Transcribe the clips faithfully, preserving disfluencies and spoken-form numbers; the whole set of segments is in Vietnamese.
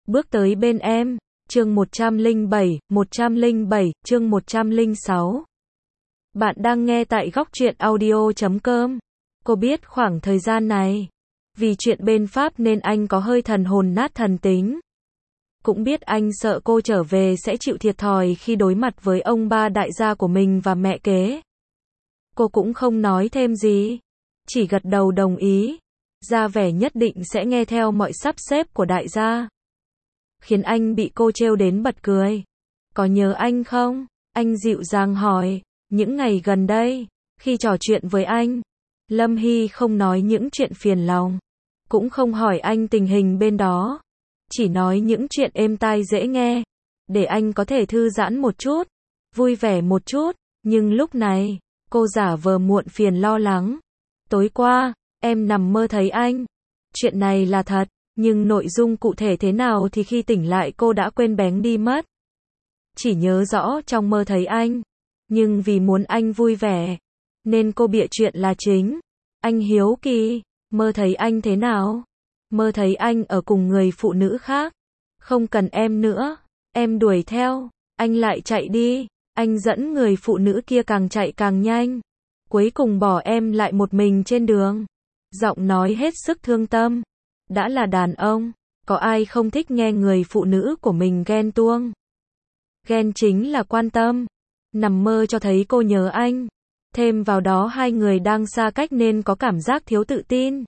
Bước tới bên em. Chương một trăm lẻ bảy, một trăm lẻ bảy, chương một trăm lẻ sáu. Bạn đang nghe tại góc truyện audio chấm com. Cô biết khoảng thời gian này, vì chuyện bên Pháp nên anh có hơi thần hồn nát thần tính. Cũng biết anh sợ cô trở về sẽ chịu thiệt thòi khi đối mặt với ông ba đại gia của mình và mẹ kế. Cô cũng không nói thêm gì, chỉ gật đầu đồng ý, ra vẻ nhất định sẽ nghe theo mọi sắp xếp của đại gia. Khiến anh bị cô trêu đến bật cười. Có nhớ anh không? Anh dịu dàng hỏi. Những ngày gần đây, khi trò chuyện với anh, Lâm Hy không nói những chuyện phiền lòng, cũng không hỏi anh tình hình bên đó, chỉ nói những chuyện êm tai dễ nghe, để anh có thể thư giãn một chút, vui vẻ một chút. Nhưng lúc này, cô giả vờ muộn phiền lo lắng. Tối qua, em nằm mơ thấy anh. Chuyện này là thật, nhưng nội dung cụ thể thế nào thì khi tỉnh lại cô đã quên bén đi mất. Chỉ nhớ rõ trong mơ thấy anh, nhưng vì muốn anh vui vẻ, nên cô bịa chuyện là chính. Anh hiếu kỳ, mơ thấy anh thế nào? Mơ thấy anh ở cùng người phụ nữ khác. Không cần em nữa, em đuổi theo, anh lại chạy đi. Anh dẫn người phụ nữ kia càng chạy càng nhanh, cuối cùng bỏ em lại một mình trên đường. Giọng nói hết sức thương tâm. Đã là đàn ông, có ai không thích nghe người phụ nữ của mình ghen tuông? Ghen chính là quan tâm. Nằm mơ cho thấy cô nhớ anh. Thêm vào đó hai người đang xa cách nên có cảm giác thiếu tự tin.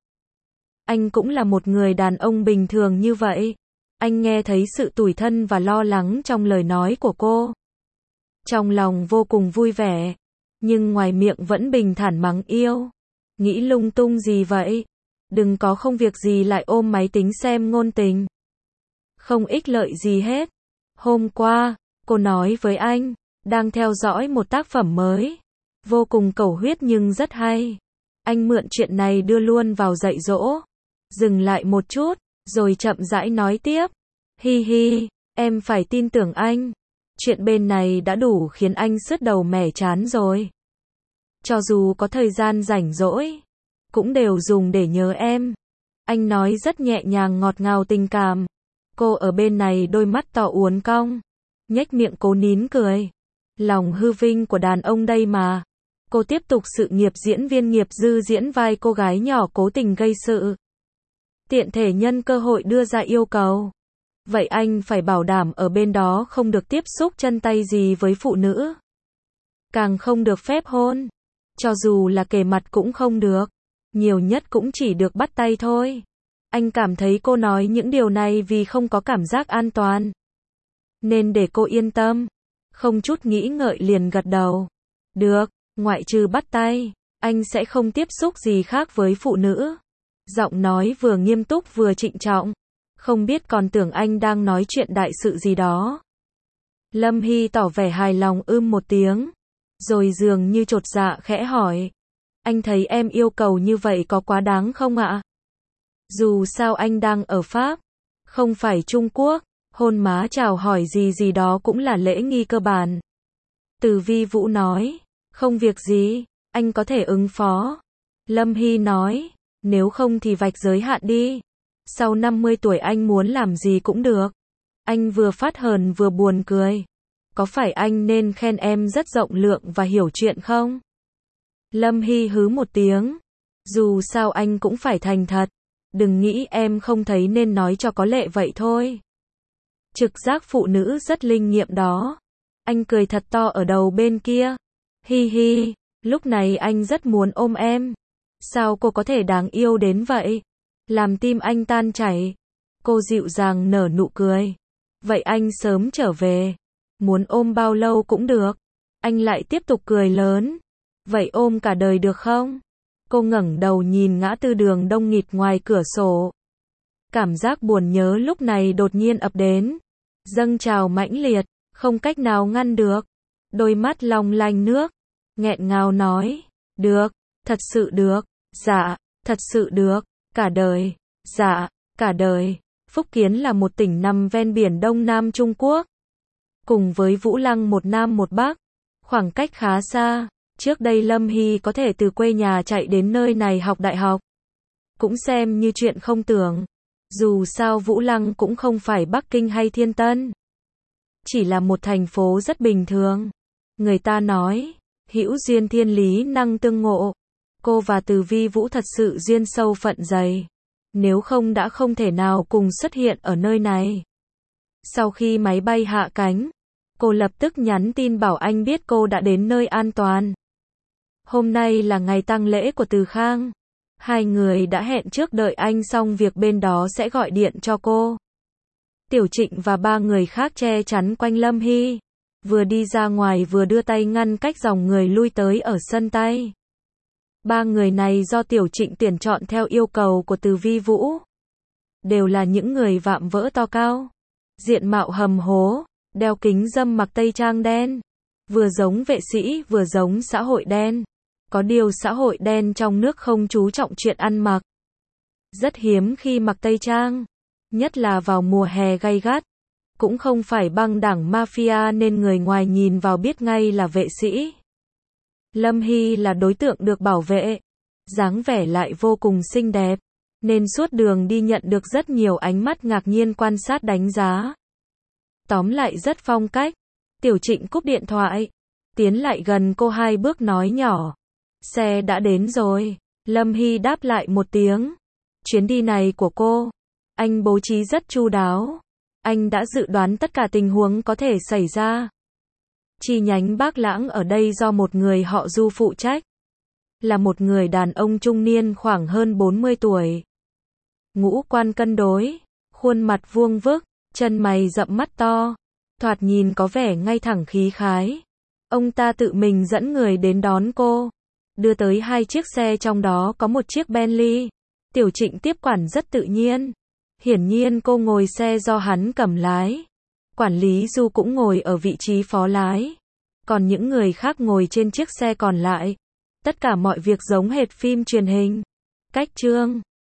Anh cũng là một người đàn ông bình thường như vậy. Anh nghe thấy sự tủi thân và lo lắng trong lời nói của cô. Trong lòng vô cùng vui vẻ, nhưng ngoài miệng vẫn bình thản mắng yêu. Nghĩ lung tung gì vậy? Đừng có không việc gì lại ôm máy tính xem ngôn tình. Không ích lợi gì hết. Hôm qua, cô nói với anh, đang theo dõi một tác phẩm mới. Vô cùng cầu huyết nhưng rất hay. Anh mượn chuyện này đưa luôn vào dạy dỗ. Dừng lại một chút, rồi chậm rãi nói tiếp. Hi hi, em phải tin tưởng anh. Chuyện bên này đã đủ khiến anh sứt đầu mẻ chán rồi. Cho dù có thời gian rảnh rỗi, cũng đều dùng để nhớ em. Anh nói rất nhẹ nhàng ngọt ngào tình cảm. Cô ở bên này đôi mắt to uốn cong, nhếch miệng cố nín cười. Lòng hư vinh của đàn ông đây mà. Cô tiếp tục sự nghiệp diễn viên nghiệp dư diễn vai cô gái nhỏ cố tình gây sự. Tiện thể nhân cơ hội đưa ra yêu cầu. Vậy anh phải bảo đảm ở bên đó không được tiếp xúc chân tay gì với phụ nữ. Càng không được phép hôn. Cho dù là kề mặt cũng không được. Nhiều nhất cũng chỉ được bắt tay thôi. Anh cảm thấy cô nói những điều này vì không có cảm giác an toàn, nên để cô yên tâm. Không chút nghĩ ngợi liền gật đầu. Được, ngoại trừ bắt tay, anh sẽ không tiếp xúc gì khác với phụ nữ. Giọng nói vừa nghiêm túc vừa trịnh trọng. Không biết còn tưởng anh đang nói chuyện đại sự gì đó. Lâm Hy tỏ vẻ hài lòng ưm một tiếng, rồi dường như chột dạ khẽ hỏi. Anh thấy em yêu cầu như vậy có quá đáng không ạ? Dù sao anh đang ở Pháp, không phải Trung Quốc, hôn má chào hỏi gì gì đó cũng là lễ nghi cơ bản. Từ Vi Vũ nói, không việc gì, anh có thể ứng phó. Lâm Hy nói, nếu không thì vạch giới hạn đi. Sau năm mươi tuổi anh muốn làm gì cũng được. Anh vừa phát hờn vừa buồn cười. Có phải anh nên khen em rất rộng lượng và hiểu chuyện không? Lâm Hy hứ một tiếng. Dù sao anh cũng phải thành thật. Đừng nghĩ em không thấy nên nói cho có lệ vậy thôi. Trực giác phụ nữ rất linh nghiệm đó. Anh cười thật to ở đầu bên kia. Hi hi, lúc này anh rất muốn ôm em. Sao cô có thể đáng yêu đến vậy? Làm tim anh tan chảy. Cô dịu dàng nở nụ cười. Vậy anh sớm trở về. Muốn ôm bao lâu cũng được. Anh lại tiếp tục cười lớn. Vậy ôm cả đời được không? Cô ngẩng đầu nhìn ngã tư đường đông nghịt ngoài cửa sổ. Cảm giác buồn nhớ lúc này đột nhiên ập đến. Dâng trào mãnh liệt, không cách nào ngăn được. Đôi mắt long lanh nước. Nghẹn ngào nói. Được, thật sự được. Dạ, thật sự được. Cả đời. Dạ, cả đời. Phúc Kiến là một tỉnh nằm ven biển Đông Nam Trung Quốc. Cùng với Vũ Lăng một Nam một Bắc. Khoảng cách khá xa. Trước đây Lâm Hy có thể từ quê nhà chạy đến nơi này học đại học. Cũng xem như chuyện không tưởng. Dù sao Vũ Lăng cũng không phải Bắc Kinh hay Thiên Tân. Chỉ là một thành phố rất bình thường. Người ta nói, hữu duyên thiên lý năng tương ngộ. Cô và Từ Vi Vũ thật sự duyên sâu phận dày. Nếu không đã không thể nào cùng xuất hiện ở nơi này. Sau khi máy bay hạ cánh, cô lập tức nhắn tin bảo anh biết cô đã đến nơi an toàn. Hôm nay là ngày tang lễ của Từ Khang. Hai người đã hẹn trước đợi anh xong việc bên đó sẽ gọi điện cho cô. Tiểu Trịnh và ba người khác che chắn quanh Lâm Hy. Vừa đi ra ngoài vừa đưa tay ngăn cách dòng người lui tới ở sân tay. Ba người này do Tiểu Trịnh tuyển chọn theo yêu cầu của Từ Vi Vũ. Đều là những người vạm vỡ to cao. Diện mạo hầm hố, đeo kính râm mặc tây trang đen. Vừa giống vệ sĩ vừa giống xã hội đen. Có điều xã hội đen trong nước không chú trọng chuyện ăn mặc. Rất hiếm khi mặc tây trang. Nhất là vào mùa hè gay gắt. Cũng không phải băng đảng mafia nên người ngoài nhìn vào biết ngay là vệ sĩ. Lâm Hy là đối tượng được bảo vệ. Dáng vẻ lại vô cùng xinh đẹp. Nên suốt đường đi nhận được rất nhiều ánh mắt ngạc nhiên quan sát đánh giá. Tóm lại rất phong cách. Tiểu Trịnh cúp điện thoại. Tiến lại gần cô hai bước nói nhỏ. Xe đã đến rồi. Lâm Hy đáp lại một tiếng. Chuyến đi này của cô, anh bố trí rất chu đáo. Anh đã dự đoán tất cả tình huống có thể xảy ra. Chi nhánh Bác Lãng ở đây do một người họ Du phụ trách. Là một người đàn ông trung niên khoảng hơn bốn mươi tuổi. Ngũ quan cân đối, khuôn mặt vuông vức, chân mày rậm mắt to. Thoạt nhìn có vẻ ngay thẳng khí khái. Ông ta tự mình dẫn người đến đón cô. Đưa tới hai chiếc xe trong đó có một chiếc Bentley. Tiểu Trịnh tiếp quản rất tự nhiên. Hiển nhiên cô ngồi xe do hắn cầm lái. Quản lý Du cũng ngồi ở vị trí phó lái. Còn những người khác ngồi trên chiếc xe còn lại. Tất cả mọi việc giống hệt phim truyền hình. Cách chương